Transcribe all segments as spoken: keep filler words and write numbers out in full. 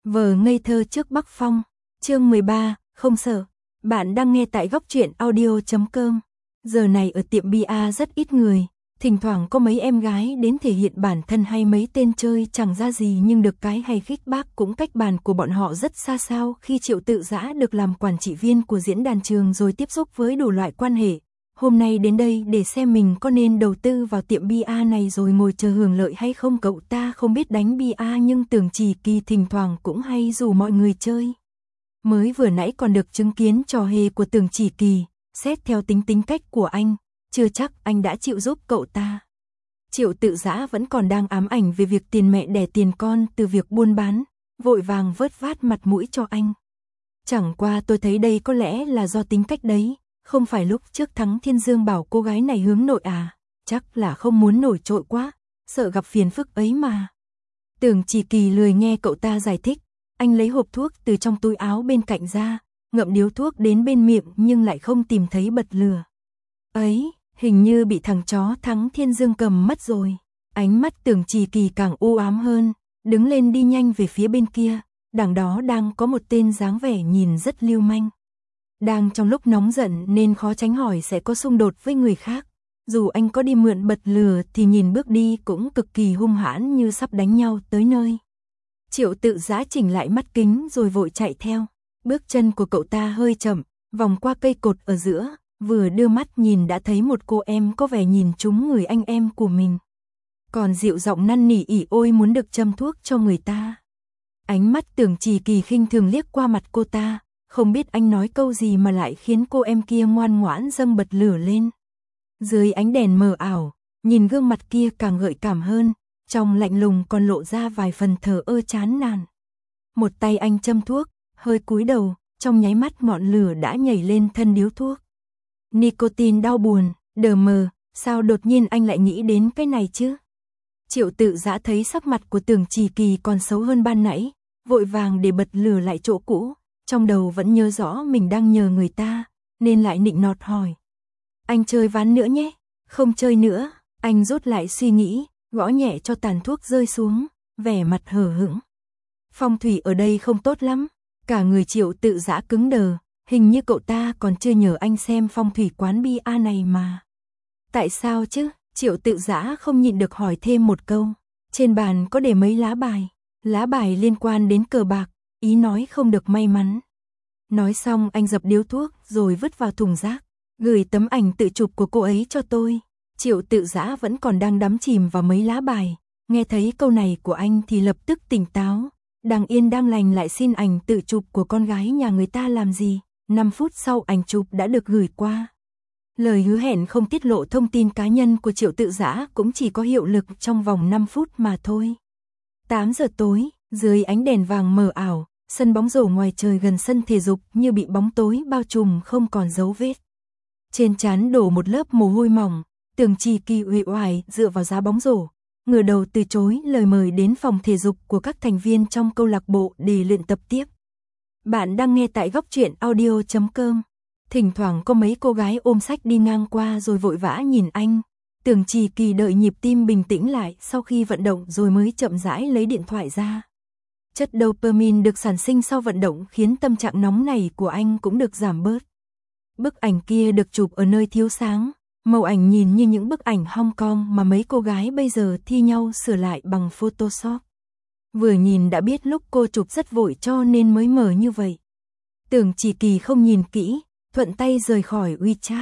Vờ ngây thơ trước Bắc Phong, chương mười ba, không sợ. Bạn đang nghe tại góc truyện audio chấm com. Giờ này ở tiệm bia rất ít người, thỉnh thoảng có mấy em gái đến thể hiện bản thân hay mấy tên chơi chẳng ra gì nhưng được cái hay khích bác cũng cách bàn của bọn họ rất xa sao khi Triệu Tự Dã được làm quản trị viên của diễn đàn trường rồi tiếp xúc với đủ loại quan hệ. Hôm nay đến đây để xem mình có nên đầu tư vào tiệm bia này rồi ngồi chờ hưởng lợi hay không. Cậu ta không biết đánh bia nhưng Tưởng Chỉ Kỳ thỉnh thoảng cũng hay rủ mọi người chơi. Mới vừa nãy còn được chứng kiến trò hề của Tưởng Chỉ Kỳ, xét theo tính tính cách của anh, chưa chắc anh đã chịu giúp cậu ta. Triệu Tự Dã vẫn còn đang ám ảnh về việc tiền mẹ đẻ tiền con từ việc buôn bán, vội vàng vớt vát mặt mũi cho anh. Chẳng qua tôi thấy đây có lẽ là do tính cách đấy. Không phải lúc trước Thắng Thiên Dương bảo cô gái này hướng nội à, chắc là không muốn nổi trội quá, sợ gặp phiền phức ấy mà. Tưởng Chỉ Kỳ lười nghe cậu ta giải thích, anh lấy hộp thuốc từ trong túi áo bên cạnh ra, ngậm điếu thuốc đến bên miệng nhưng lại không tìm thấy bật lửa. Ấy, hình như bị thằng chó Thắng Thiên Dương cầm mất rồi. Ánh mắt Tưởng Chỉ Kỳ càng u ám hơn, đứng lên đi nhanh về phía bên kia, đằng đó đang có một tên dáng vẻ nhìn rất lưu manh. Đang trong lúc nóng giận nên khó tránh hỏi sẽ có xung đột với người khác. Dù anh có đi mượn bật lửa thì nhìn bước đi cũng cực kỳ hung hãn như sắp đánh nhau tới nơi. Triệu Tự Dã chỉnh lại mắt kính rồi vội chạy theo. Bước chân của cậu ta hơi chậm, vòng qua cây cột ở giữa, vừa đưa mắt nhìn đã thấy một cô em có vẻ nhìn trúng người anh em của mình. Còn dịu giọng năn nỉ ỉ ôi muốn được châm thuốc cho người ta. Ánh mắt Tưởng Chỉ Kỳ khinh thường liếc qua mặt cô ta. Không biết anh nói câu gì mà lại khiến cô em kia ngoan ngoãn dâng bật lửa lên. Dưới ánh đèn mờ ảo, nhìn gương mặt kia càng gợi cảm hơn, trong lạnh lùng còn lộ ra vài phần thờ ơ chán nản. Một tay anh châm thuốc, hơi cúi đầu, trong nháy mắt ngọn lửa đã nhảy lên thân điếu thuốc. Nicotine đau buồn, đờ mờ, sao đột nhiên anh lại nghĩ đến cái này chứ? Triệu Tự Dã thấy sắc mặt của Tưởng Chỉ Kỳ còn xấu hơn ban nãy, vội vàng để bật lửa lại chỗ cũ. Trong đầu vẫn nhớ rõ mình đang nhờ người ta, nên lại nịnh nọt hỏi. Anh chơi ván nữa nhé, không chơi nữa, anh rút lại suy nghĩ, gõ nhẹ cho tàn thuốc rơi xuống, vẻ mặt hờ hững. Phong thủy ở đây không tốt lắm, cả người Triệu Tự Dã cứng đờ, hình như cậu ta còn chưa nhờ anh xem phong thủy quán bia này mà. Tại sao chứ? Triệu Tự Dã không nhịn được hỏi thêm một câu. Trên bàn có để mấy lá bài, lá bài liên quan đến cờ bạc. Ý nói không được may mắn. Nói xong anh dập điếu thuốc rồi vứt vào thùng rác. Gửi tấm ảnh tự chụp của cô ấy cho tôi. Triệu Tự Dã vẫn còn đang đắm chìm vào mấy lá bài. Nghe thấy câu này của anh thì lập tức tỉnh táo. Đang yên đang lành lại xin ảnh tự chụp của con gái nhà người ta làm gì. năm phút sau ảnh chụp đã được gửi qua. Lời hứa hẹn không tiết lộ thông tin cá nhân của Triệu Tự Dã cũng chỉ có hiệu lực trong vòng năm phút mà thôi. tám giờ tối. Dưới ánh đèn vàng mờ ảo, sân bóng rổ ngoài trời gần sân thể dục như bị bóng tối bao trùm không còn dấu vết. Trên trán đổ một lớp mồ hôi mỏng, Tưởng Chỉ Kỳ uể oải dựa vào giá bóng rổ, ngửa đầu từ chối lời mời đến phòng thể dục của các thành viên trong câu lạc bộ để luyện tập tiếp. Bạn đang nghe tại góc truyện audio chấm com. Thỉnh thoảng có mấy cô gái ôm sách đi ngang qua rồi vội vã nhìn anh. Tưởng Chỉ Kỳ đợi nhịp tim bình tĩnh lại sau khi vận động rồi mới chậm rãi lấy điện thoại ra. Chất dopamine được sản sinh sau vận động khiến tâm trạng nóng này của anh cũng được giảm bớt. Bức ảnh kia được chụp ở nơi thiếu sáng, màu ảnh nhìn như những bức ảnh Hong Kong mà mấy cô gái bây giờ thi nhau sửa lại bằng Photoshop. Vừa nhìn đã biết lúc cô chụp rất vội cho nên mới mờ như vậy. Tưởng Chỉ Kỳ không nhìn kỹ, thuận tay rời khỏi WeChat.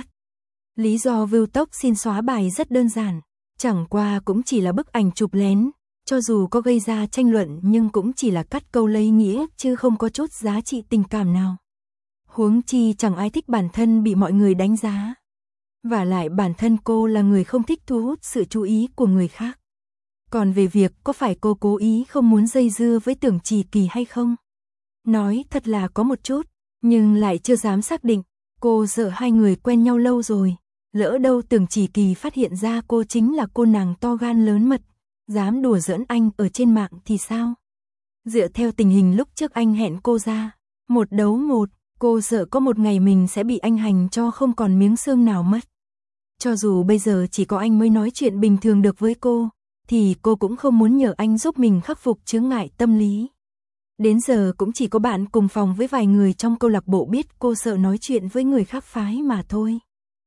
Lý do view tốc xin xóa bài rất đơn giản, chẳng qua cũng chỉ là bức ảnh chụp lén. Cho dù có gây ra tranh luận nhưng cũng chỉ là cắt câu lấy nghĩa chứ không có chút giá trị tình cảm nào. Huống chi chẳng ai thích bản thân bị mọi người đánh giá. Và lại bản thân cô là người không thích thu hút sự chú ý của người khác. Còn về việc có phải cô cố ý không muốn dây dưa với Tưởng Chỉ Kỳ hay không? Nói thật là có một chút, nhưng lại chưa dám xác định. Cô sợ hai người quen nhau lâu rồi. Lỡ đâu Tưởng Chỉ Kỳ phát hiện ra cô chính là cô nàng to gan lớn mật. Dám đùa giỡn anh ở trên mạng thì sao? Dựa theo tình hình lúc trước anh hẹn cô ra, một đấu một, cô sợ có một ngày mình sẽ bị anh hành cho không còn miếng xương nào mất. Cho dù bây giờ chỉ có anh mới nói chuyện bình thường được với cô, thì cô cũng không muốn nhờ anh giúp mình khắc phục chướng ngại tâm lý. Đến giờ cũng chỉ có bạn cùng phòng với vài người trong câu lạc bộ biết cô sợ nói chuyện với người khác phái mà thôi.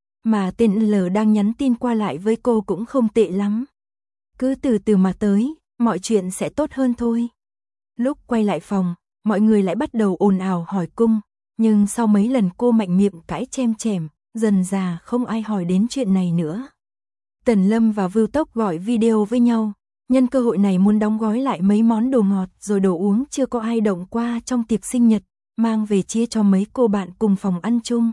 Mà tên L đang nhắn tin qua lại với cô cũng không tệ lắm. Cứ từ từ mà tới, mọi chuyện sẽ tốt hơn thôi. Lúc quay lại phòng, mọi người lại bắt đầu ồn ào hỏi cung, nhưng sau mấy lần cô mạnh miệng cãi chem chèm, dần dà không ai hỏi đến chuyện này nữa. Tần Lâm và Vưu Tốc gọi video với nhau, nhân cơ hội này muốn đóng gói lại mấy món đồ ngọt rồi đồ uống chưa có ai động qua trong tiệc sinh nhật, mang về chia cho mấy cô bạn cùng phòng ăn chung.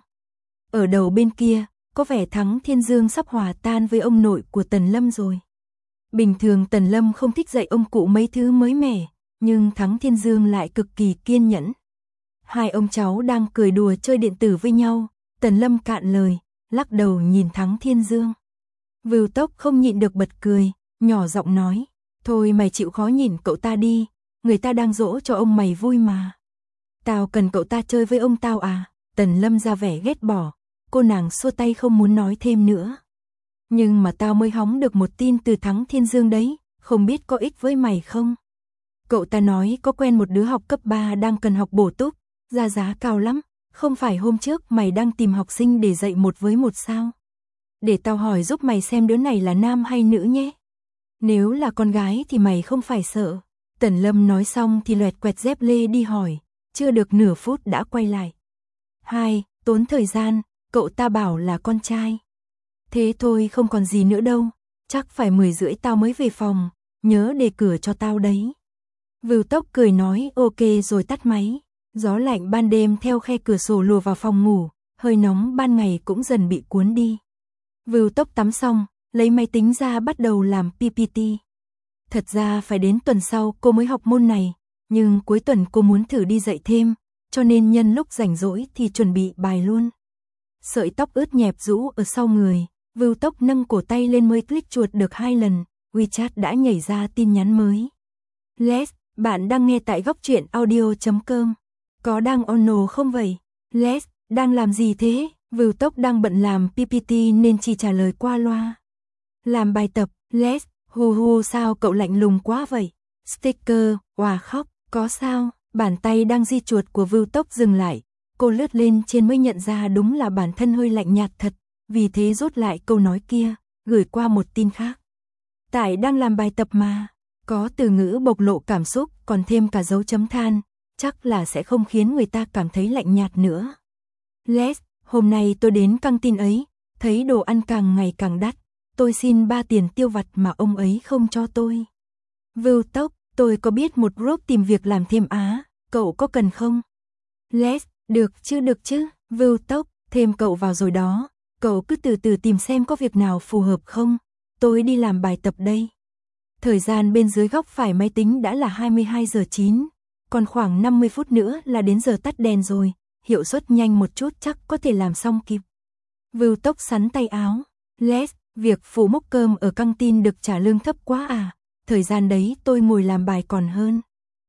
Ở đầu bên kia, có vẻ Thắng Thiên Dương sắp hòa tan với ông nội của Tần Lâm rồi. Bình thường Tần Lâm không thích dạy ông cụ mấy thứ mới mẻ, nhưng Thắng Thiên Dương lại cực kỳ kiên nhẫn. Hai ông cháu đang cười đùa chơi điện tử với nhau, Tần Lâm cạn lời, lắc đầu nhìn Thắng Thiên Dương. Vưu Tốc không nhịn được bật cười, nhỏ giọng nói, thôi mày chịu khó nhìn cậu ta đi, người ta đang dỗ cho ông mày vui mà. Tao cần cậu ta chơi với ông tao à? Tần Lâm ra vẻ ghét bỏ, cô nàng xua tay không muốn nói thêm nữa. Nhưng mà tao mới hóng được một tin từ Thắng Thiên Dương đấy, không biết có ích với mày không? Cậu ta nói có quen một đứa học cấp ba đang cần học bổ túc, ra giá cao lắm, không phải hôm trước mày đang tìm học sinh để dạy một với một sao? Để tao hỏi giúp mày xem đứa này là nam hay nữ nhé. Nếu là con gái thì mày không phải sợ. Tần Lâm nói xong thì loẹt quẹt dép lê đi hỏi, chưa được nửa phút đã quay lại. Hai, tốn thời gian, cậu ta bảo là con trai. Thế thôi không còn gì nữa đâu, chắc phải mười rưỡi tao mới về phòng, nhớ để cửa cho tao đấy. Vưu Tốc cười nói ok rồi tắt máy. Gió lạnh ban đêm theo khe cửa sổ lùa vào phòng ngủ, hơi nóng ban ngày cũng dần bị cuốn đi. Vưu Tốc tắm xong, lấy máy tính ra bắt đầu làm pê pê tê. Thật ra phải đến tuần sau cô mới học môn này, nhưng cuối tuần cô muốn thử đi dạy thêm, cho nên nhân lúc rảnh rỗi thì chuẩn bị bài luôn. Sợi tóc ướt nhẹp rũ ở sau người, Vưu Tốc nâng cổ tay lên mới click chuột được hai lần, WeChat đã nhảy ra tin nhắn mới. Les, bạn đang nghe tại góc truyện audio chấm com. Có đang ono không vậy? Les, đang làm gì thế? Vưu Tốc đang bận làm pê pê tê nên chỉ trả lời qua loa. Làm bài tập, Les, hù hù sao cậu lạnh lùng quá vậy? Sticker, hòa khóc, có sao? Bàn tay đang di chuột của Vưu Tốc dừng lại, cô lướt lên trên mới nhận ra đúng là bản thân hơi lạnh nhạt thật, vì thế rút lại câu nói kia, gửi qua một tin khác. Tại đang làm bài tập mà, có từ ngữ bộc lộ cảm xúc còn thêm cả dấu chấm than, chắc là sẽ không khiến người ta cảm thấy lạnh nhạt nữa. Les, hôm nay tôi đến căng tin ấy, thấy đồ ăn càng ngày càng đắt, tôi xin ba tiền tiêu vặt mà ông ấy không cho tôi. Vưu Tốc, tôi có biết một group tìm việc làm thêm Á, cậu có cần không? Les, được chứ được chứ, Vưu Tốc, thêm cậu vào rồi đó, cậu cứ từ từ tìm xem có việc nào phù hợp không, tôi đi làm bài tập đây. Thời gian bên dưới góc phải máy tính đã là hai mươi hai giờ chín, còn khoảng năm mươi phút nữa là đến giờ tắt đèn rồi, hiệu suất nhanh một chút chắc có thể làm xong kịp. Vưu Tốc sắn tay áo, Les, việc phụ múc cơm ở căng tin được trả lương thấp quá à, thời gian đấy tôi ngồi làm bài còn hơn.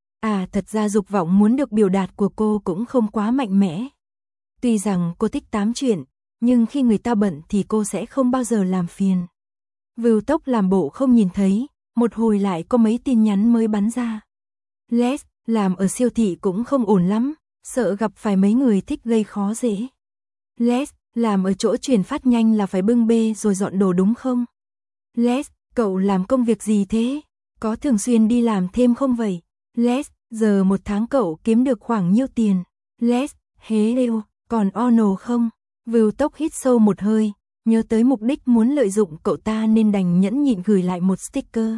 À thật ra dục vọng muốn được biểu đạt của cô cũng không quá mạnh mẽ. Tuy rằng cô thích tám chuyện, nhưng khi người ta bận thì cô sẽ không bao giờ làm phiền. Vưu Tốc làm bộ không nhìn thấy, một hồi lại có mấy tin nhắn mới bắn ra. Les, làm ở siêu thị cũng không ổn lắm, sợ gặp phải mấy người thích gây khó dễ. Les, làm ở chỗ chuyển phát nhanh là phải bưng bê rồi dọn đồ đúng không? Les, cậu làm công việc gì thế? Có thường xuyên đi làm thêm không vậy? Les, giờ một tháng cậu kiếm được khoảng nhiêu tiền? Les, hế lêu, còn ono không? Vưu Tốc hít sâu một hơi, nhớ tới mục đích muốn lợi dụng cậu ta nên đành nhẫn nhịn gửi lại một sticker.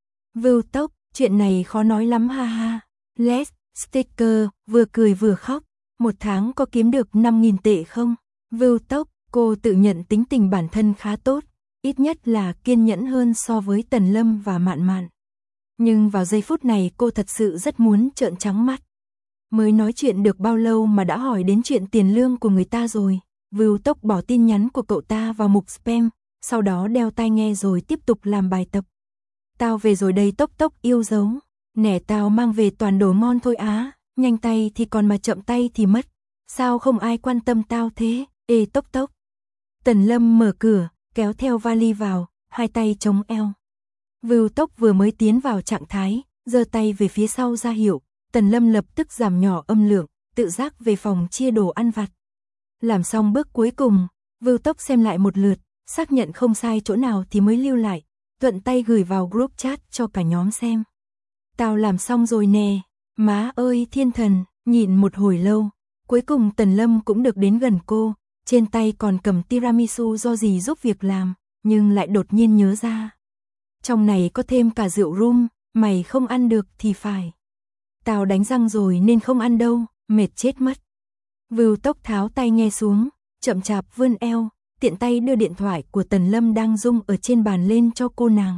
Vưu Tốc, chuyện này khó nói lắm ha ha. Les, sticker, vừa cười vừa khóc, một tháng có kiếm được năm nghìn tệ không? Vưu Tốc, cô tự nhận tính tình bản thân khá tốt, ít nhất là kiên nhẫn hơn so với Tần Lâm và Mạn Mạn. Nhưng vào giây phút này cô thật sự rất muốn trợn trắng mắt. Mới nói chuyện được bao lâu mà đã hỏi đến chuyện tiền lương của người ta rồi. Vưu Tốc bỏ tin nhắn của cậu ta vào mục spam, sau đó đeo tai nghe rồi tiếp tục làm bài tập. Tao về rồi đây Tốc Tốc yêu dấu. Nẻ tao mang về toàn đồ ngon thôi á, nhanh tay thì còn mà chậm tay thì mất. Sao không ai quan tâm tao thế, ê Tốc Tốc. Tần Lâm mở cửa, kéo theo vali vào, hai tay chống eo. Vưu Tốc vừa mới tiến vào trạng thái, giơ tay về phía sau ra hiệu, Tần Lâm lập tức giảm nhỏ âm lượng, tự giác về phòng chia đồ ăn vặt. Làm xong bước cuối cùng, Vưu Tốc xem lại một lượt, xác nhận không sai chỗ nào thì mới lưu lại, thuận tay gửi vào group chat cho cả nhóm xem. Tao làm xong rồi nè, má ơi thiên thần, nhịn một hồi lâu, cuối cùng Tần Lâm cũng được đến gần cô, trên tay còn cầm tiramisu do dì giúp việc làm, nhưng lại đột nhiên nhớ ra. Trong này có thêm cả rượu rum, mày không ăn được thì phải. Tao đánh răng rồi nên không ăn đâu, mệt chết mất. Vưu Tốc tháo tay nghe xuống, chậm chạp vươn eo, tiện tay đưa điện thoại của Tần Lâm đang rung ở trên bàn lên cho cô nàng.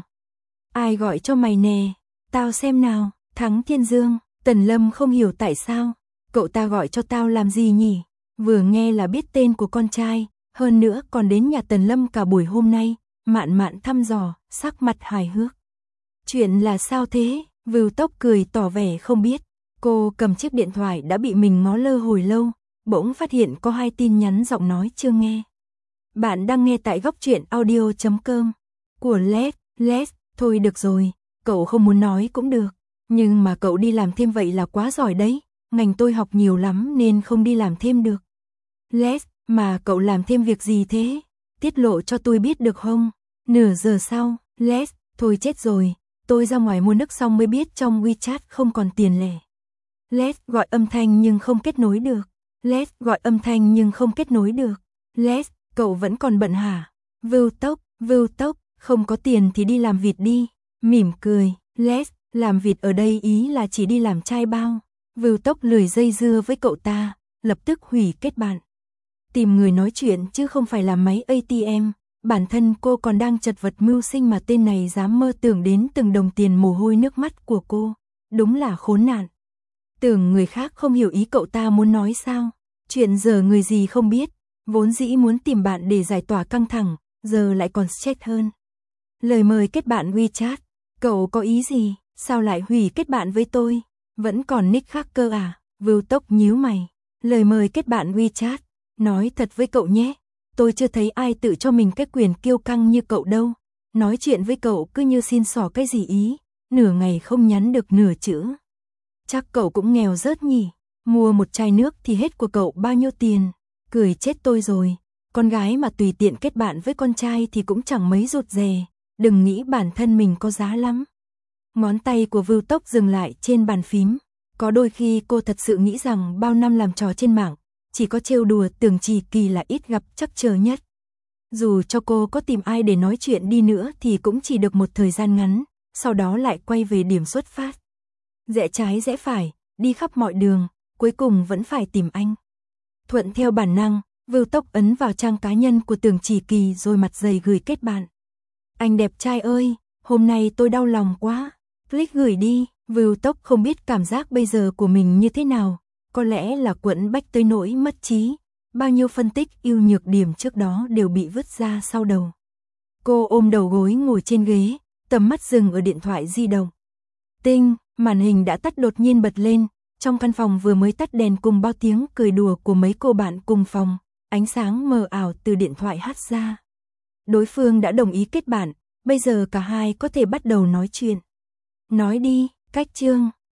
Ai gọi cho mày nè, tao xem nào, Thắng Thiên Dương. Tần Lâm không hiểu tại sao, cậu ta gọi cho tao làm gì nhỉ, vừa nghe là biết tên của con trai, hơn nữa còn đến nhà Tần Lâm cả buổi hôm nay, mạn mạn thăm dò, sắc mặt hài hước. Chuyện là sao thế, Vưu Tốc cười tỏ vẻ không biết, cô cầm chiếc điện thoại đã bị mình ngó lơ hồi lâu, bỗng phát hiện có hai tin nhắn giọng nói chưa nghe. Bạn đang nghe tại góc truyện audio chấm com của Les, Les, thôi được rồi, cậu không muốn nói cũng được, nhưng mà cậu đi làm thêm vậy là quá giỏi đấy, ngành tôi học nhiều lắm nên không đi làm thêm được. Les, mà cậu làm thêm việc gì thế? Tiết lộ cho tôi biết được không? Nửa giờ sau, Les, thôi chết rồi, tôi ra ngoài mua nước xong mới biết trong WeChat không còn tiền lẻ. Les gọi âm thanh nhưng không kết nối được. Les gọi âm thanh nhưng không kết nối được. Les, cậu vẫn còn bận hả? Vưu Tốc, Vưu Tốc, không có tiền thì đi làm vịt đi. Mỉm cười, Les, làm vịt ở đây ý là chỉ đi làm trai bao. Vưu Tốc lười dây dưa với cậu ta, lập tức hủy kết bạn. Tìm người nói chuyện chứ không phải là máy a tê em, bản thân cô còn đang chật vật mưu sinh mà tên này dám mơ tưởng đến từng đồng tiền mồ hôi nước mắt của cô. Đúng là khốn nạn. Tưởng người khác không hiểu ý cậu ta muốn nói sao. Chuyện giờ người gì không biết, vốn dĩ muốn tìm bạn để giải tỏa căng thẳng, giờ lại còn stress hơn. Lời mời kết bạn WeChat, cậu có ý gì, sao lại hủy kết bạn với tôi? Vẫn còn nick khác cơ à? Vưu Tốc nhíu mày. Lời mời kết bạn WeChat, nói thật với cậu nhé, tôi chưa thấy ai tự cho mình cái quyền kiêu căng như cậu đâu. Nói chuyện với cậu cứ như xin xỏ cái gì ý, nửa ngày không nhắn được nửa chữ. Chắc cậu cũng nghèo rớt nhỉ, mua một chai nước thì hết của cậu bao nhiêu tiền, cười chết tôi rồi. Con gái mà tùy tiện kết bạn với con trai thì cũng chẳng mấy rụt rè, đừng nghĩ bản thân mình có giá lắm. Ngón tay của Vưu Tốc dừng lại trên bàn phím, có đôi khi cô thật sự nghĩ rằng bao năm làm trò trên mạng, chỉ có trêu đùa Tưởng Trì Kỳ là ít gặp chắc chờ nhất. Dù cho cô có tìm ai để nói chuyện đi nữa thì cũng chỉ được một thời gian ngắn, sau đó lại quay về điểm xuất phát. Rẽ trái rẽ phải, đi khắp mọi đường, cuối cùng vẫn phải tìm anh. Thuận theo bản năng, Vưu Tốc ấn vào trang cá nhân của Tưởng Trì Kỳ rồi mặt dày gửi kết bạn. Anh đẹp trai ơi, hôm nay tôi đau lòng quá. Click gửi đi. Vưu Tốc không biết cảm giác bây giờ của mình như thế nào, có lẽ là quẫn bách tới nỗi mất trí. Bao nhiêu phân tích ưu nhược điểm trước đó đều bị vứt ra sau đầu. Cô ôm đầu gối ngồi trên ghế, tầm mắt dừng ở điện thoại di động. Tinh, màn hình đã tắt đột nhiên bật lên, trong căn phòng vừa mới tắt đèn cùng bao tiếng cười đùa của mấy cô bạn cùng phòng, ánh sáng mờ ảo từ điện thoại hắt ra. Đối phương đã đồng ý kết bạn, bây giờ cả hai có thể bắt đầu nói chuyện. Nói đi, cách chương.